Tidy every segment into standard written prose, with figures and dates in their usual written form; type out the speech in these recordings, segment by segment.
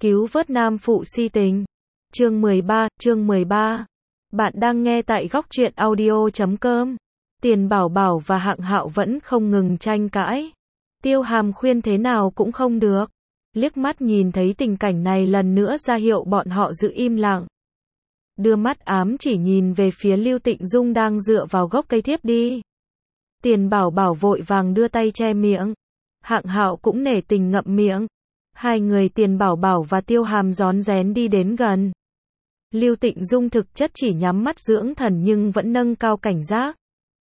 Cứu vớt nam phụ si tình. Chương 13. Bạn đang nghe tại góc truyện audio.com. Tiền Bảo Bảo và Hạng Hạo vẫn không ngừng tranh cãi. Tiêu Hàm khuyên thế nào cũng không được. Liếc mắt nhìn thấy tình cảnh này lần nữa ra hiệu bọn họ giữ im lặng. Đưa mắt ám chỉ nhìn về phía Lưu Tịnh Dung đang dựa vào gốc cây thiếp đi. Tiền Bảo Bảo vội vàng đưa tay che miệng. Hạng Hạo cũng nể tình ngậm miệng. Hai người Tiền Bảo Bảo và Tiêu Hàm rón rén đi đến gần. Lưu Tịnh Dung thực chất chỉ nhắm mắt dưỡng thần nhưng vẫn nâng cao cảnh giác.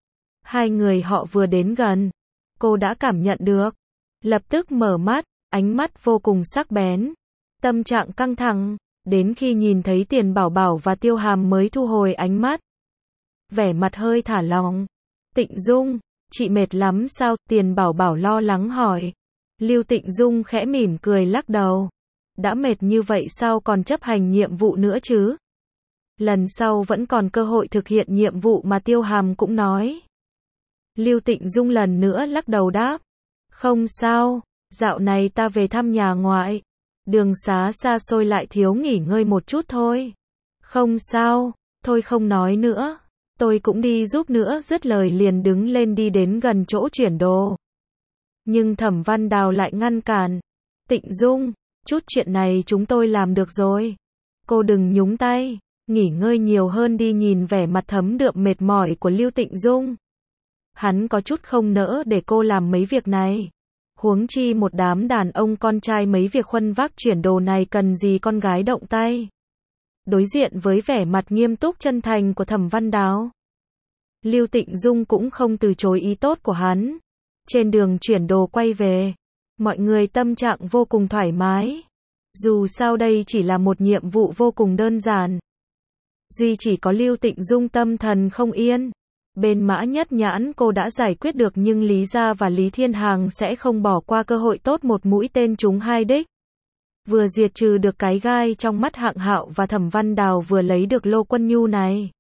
Hai người họ vừa đến gần, cô đã cảm nhận được. Lập tức mở mắt, ánh mắt vô cùng sắc bén. Tâm trạng căng thẳng, đến khi nhìn thấy Tiền Bảo Bảo và Tiêu Hàm mới thu hồi ánh mắt. Vẻ mặt hơi thả lỏng. Tịnh Dung, chị mệt lắm sao? Tiền Bảo Bảo lo lắng hỏi. Lưu Tịnh Dung khẽ mỉm cười lắc đầu. Đã mệt như vậy sao còn chấp hành nhiệm vụ nữa chứ? Lần sau vẫn còn cơ hội thực hiện nhiệm vụ mà Tiêu Hàm cũng nói. Lưu Tịnh Dung lần nữa lắc đầu đáp. Không sao, dạo này ta về thăm nhà ngoại. Đường xá xa xôi lại thiếu nghỉ ngơi một chút thôi. Không sao, thôi không nói nữa. Tôi cũng đi giúp nữa, dứt lời liền đứng lên đi đến gần chỗ chuyển đồ. Nhưng Thẩm Văn Đào lại ngăn cản. Tịnh Dung, chút chuyện này chúng tôi làm được rồi. Cô đừng nhúng tay, nghỉ ngơi nhiều hơn đi. Nhìn vẻ mặt thấm đượm mệt mỏi của Lưu Tịnh Dung. Hắn có chút không nỡ để cô làm mấy việc này. Huống chi một đám đàn ông con trai mấy việc khuân vác chuyển đồ này cần gì con gái động tay. Đối diện với vẻ mặt nghiêm túc chân thành của Thẩm Văn Đào, Lưu Tịnh Dung cũng không từ chối ý tốt của hắn. Trên đường chuyển đồ quay về, mọi người tâm trạng vô cùng thoải mái. Dù sao đây chỉ là một nhiệm vụ vô cùng đơn giản. Duy chỉ có Lưu Tịnh Dung tâm thần không yên. Bên Mã Nhất Nhãn cô đã giải quyết được nhưng Lý Gia và Lý Thiên Hàng sẽ không bỏ qua cơ hội tốt một mũi tên trúng hai đích. Vừa diệt trừ được cái gai trong mắt Hạng Hạo và Thẩm Văn Đào vừa lấy được Lô Quân Nhu này.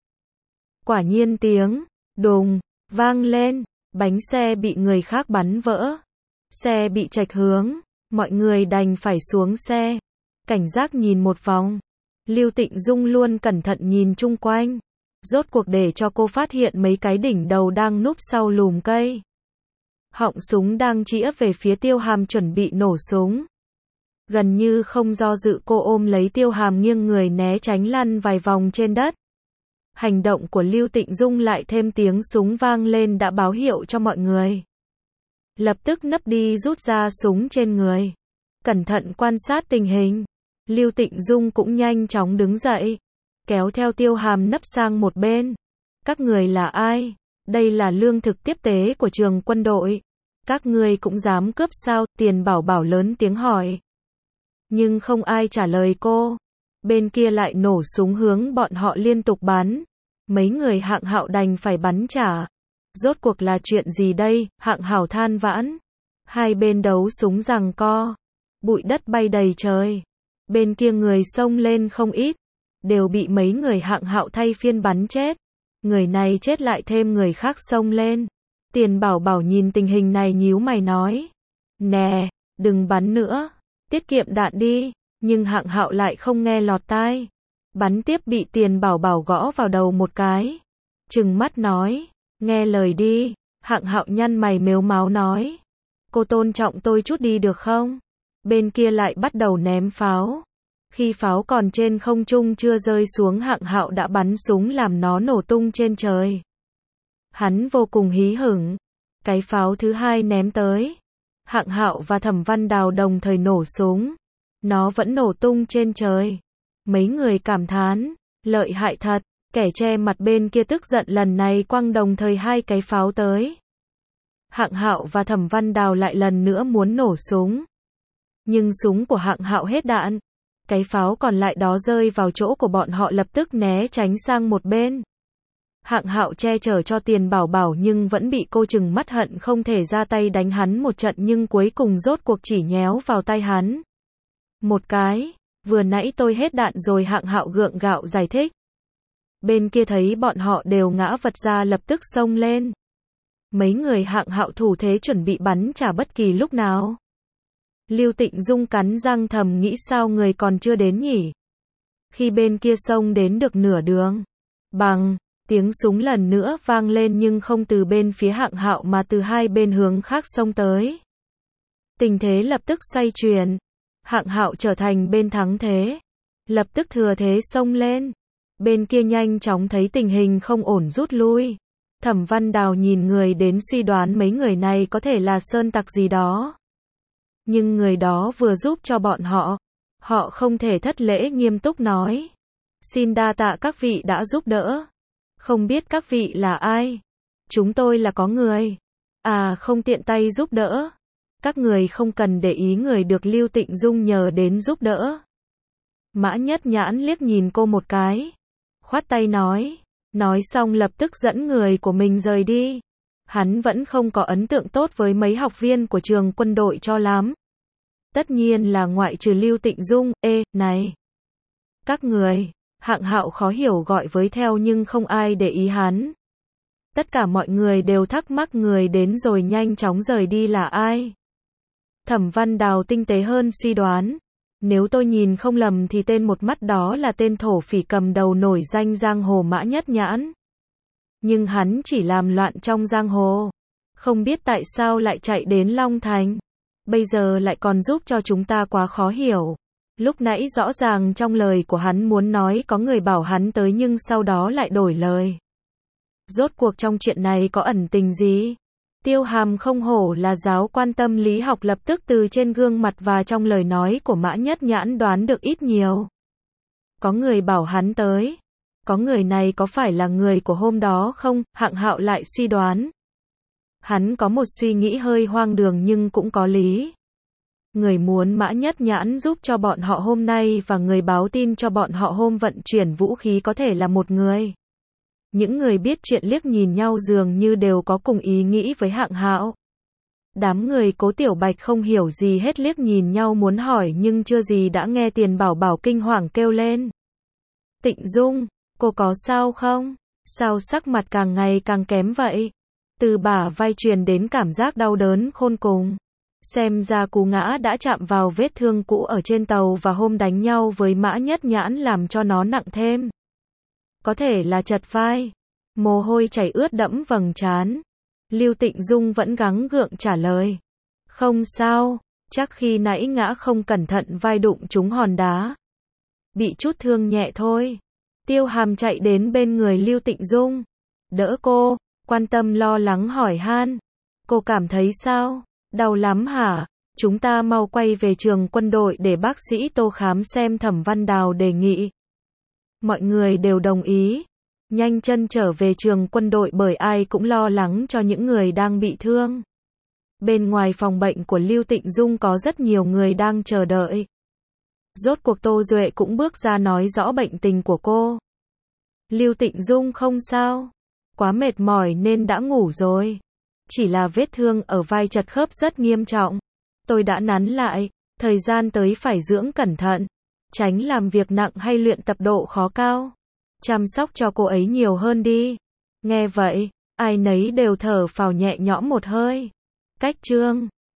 Quả nhiên tiếng đùng vang lên, bánh xe bị người khác bắn vỡ. Xe bị chệch hướng, mọi người đành phải xuống xe. Cảnh giác nhìn một vòng. Lưu Tịnh Dung luôn cẩn thận nhìn chung quanh. Rốt cuộc để cho cô phát hiện mấy cái đỉnh đầu đang núp sau lùm cây. Họng súng đang chĩa về phía Tiêu Hàm chuẩn bị nổ súng. Gần như không do dự cô ôm lấy Tiêu Hàm nghiêng người né tránh lăn vài vòng trên đất. Hành động của Lưu Tịnh Dung lại thêm tiếng súng vang lên đã báo hiệu cho mọi người. Lập tức nấp đi rút ra súng trên người. Cẩn thận quan sát tình hình. Lưu Tịnh Dung cũng nhanh chóng đứng dậy. Kéo theo Tiêu Hàm nấp sang một bên. Các người là ai? Đây là lương thực tiếp tế của trường quân đội. Các người cũng dám cướp sao? Tiền Bảo Bảo lớn tiếng hỏi. Nhưng không ai trả lời cô. Bên kia lại nổ súng hướng bọn họ liên tục bắn. Mấy người Hạng Hạo đành phải bắn trả. Rốt cuộc là chuyện gì đây? Hạng Hạo than vãn. Hai bên đấu súng giằng co. Bụi đất bay đầy trời. Bên kia người xông lên không ít. Đều bị mấy người Hạng Hạo thay phiên bắn chết. Người này chết lại thêm người khác xông lên. Tiền Bảo Bảo nhìn tình hình này nhíu mày nói. Nè, đừng bắn nữa. Tiết kiệm đạn đi. Nhưng Hạng Hạo lại không nghe lọt tai. Bắn tiếp bị Tiền Bảo Bảo gõ vào đầu một cái. Trừng mắt nói. Nghe lời đi. Hạng Hạo nhăn mày mếu máo nói. Cô tôn trọng tôi chút đi được không? Bên kia lại bắt đầu ném pháo. Khi pháo còn trên không trung chưa rơi xuống Hạng Hạo đã bắn súng làm nó nổ tung trên trời. Hắn vô cùng hí hửng. Cái pháo thứ hai ném tới. Hạng Hạo và Thẩm Văn Đào đồng thời nổ súng. Nó vẫn nổ tung trên trời. Mấy người cảm thán. Lợi hại thật. Kẻ che mặt bên kia tức giận lần này quăng đồng thời hai cái pháo tới. Hạng Hạo và Thẩm Văn Đào lại lần nữa muốn nổ súng. Nhưng súng của Hạng Hạo hết đạn. Cái pháo còn lại đó rơi vào chỗ của bọn họ lập tức né tránh sang một bên. Hạng Hạo che chở cho Tiền Bảo Bảo nhưng vẫn bị cô trừng mắt hận không thể ra tay đánh hắn một trận nhưng cuối cùng rốt cuộc chỉ nhéo vào tay hắn. Một cái, vừa nãy tôi hết đạn rồi Hạng Hạo gượng gạo giải thích. Bên kia thấy bọn họ đều ngã vật ra lập tức xông lên. Mấy người Hạng Hạo thủ thế chuẩn bị bắn trả bất kỳ lúc nào. Lưu Tịnh Dung cắn răng thầm nghĩ sao người còn chưa đến nhỉ. Khi bên kia sông đến được nửa đường, bằng, tiếng súng lần nữa vang lên nhưng không từ bên phía Hạng Hạo mà từ hai bên hướng khác xông tới. Tình thế lập tức xoay chuyển. Hạng Hạo trở thành bên thắng thế. Lập tức thừa thế xông lên. Bên kia nhanh chóng thấy tình hình không ổn rút lui. Thẩm Văn Đào nhìn người đến suy đoán mấy người này có thể là sơn tặc gì đó. Nhưng người đó vừa giúp cho bọn họ. Họ không thể thất lễ nghiêm túc nói. Xin đa tạ các vị đã giúp đỡ. Không biết các vị là ai? Chúng tôi là có người. À không tiện tay giúp đỡ. Các người không cần để ý người được Lưu Tịnh Dung nhờ đến giúp đỡ. Mã Nhất Nhãn liếc nhìn cô một cái. Khoát tay nói. Nói xong lập tức dẫn người của mình rời đi. Hắn vẫn không có ấn tượng tốt với mấy học viên của trường quân đội cho lắm. Tất nhiên là ngoại trừ Lưu Tịnh Dung. Ê, này. Các người. Hạng Hạo khó hiểu gọi với theo nhưng không ai để ý hắn. Tất cả mọi người đều thắc mắc người đến rồi nhanh chóng rời đi là ai. Thẩm Văn Đào tinh tế hơn suy đoán. Nếu tôi nhìn không lầm thì tên một mắt đó là tên thổ phỉ cầm đầu nổi danh giang hồ Mã Nhất Nhãn. Nhưng hắn chỉ làm loạn trong giang hồ. Không biết tại sao lại chạy đến Long Thành. Bây giờ lại còn giúp cho chúng ta quá khó hiểu. Lúc nãy rõ ràng trong lời của hắn muốn nói có người bảo hắn tới nhưng sau đó lại đổi lời. Rốt cuộc trong chuyện này có ẩn tình gì? Tiêu Hàm không hổ là giáo quan tâm lý học lập tức từ trên gương mặt và trong lời nói của Mã Nhất Nhãn đoán được ít nhiều. Có người bảo hắn tới. Có người này có phải là người của hôm đó không? Hạng Hạo lại suy đoán. Hắn có một suy nghĩ hơi hoang đường nhưng cũng có lý. Người muốn Mã Nhất Nhãn giúp cho bọn họ hôm nay và người báo tin cho bọn họ hôm vận chuyển vũ khí có thể là một người. Những người biết chuyện liếc nhìn nhau dường như đều có cùng ý nghĩ với Hạng Hạo. Đám người Cố Tiểu Bạch không hiểu gì hết liếc nhìn nhau muốn hỏi nhưng chưa gì đã nghe Tiền Bảo Bảo kinh hoàng kêu lên. Tịnh Dung, cô có sao không? Sao sắc mặt càng ngày càng kém vậy? Từ bả vai truyền đến cảm giác đau đớn khôn cùng. Xem ra cú ngã đã chạm vào vết thương cũ ở trên tàu và hôm đánh nhau với Mã Nhất Nhãn làm cho nó nặng thêm. Có thể là chật vai. Mồ hôi chảy ướt đẫm vầng trán. Lưu Tịnh Dung vẫn gắng gượng trả lời. Không sao, chắc khi nãy ngã không cẩn thận vai đụng trúng hòn đá. Bị chút thương nhẹ thôi. Tiêu Hàm chạy đến bên người Lưu Tịnh Dung. Đỡ cô, quan tâm lo lắng hỏi han. Cô cảm thấy sao? Đau lắm hả? Chúng ta mau quay về trường quân đội để bác sĩ Tô khám xem. Thẩm Văn Đào đề nghị. Mọi người đều đồng ý. Nhanh chân trở về trường quân đội bởi ai cũng lo lắng cho những người đang bị thương. Bên ngoài phòng bệnh của Lưu Tịnh Dung có rất nhiều người đang chờ đợi. Rốt cuộc Tô Duệ cũng bước ra nói rõ bệnh tình của cô. Lưu Tịnh Dung không sao. Quá mệt mỏi nên đã ngủ rồi. Chỉ là vết thương ở vai chật khớp rất nghiêm trọng. Tôi đã nắn lại. Thời gian tới phải dưỡng cẩn thận. Tránh làm việc nặng hay luyện tập độ khó cao. Chăm sóc cho cô ấy nhiều hơn đi. Nghe vậy, ai nấy đều thở phào nhẹ nhõm một hơi. Cách chương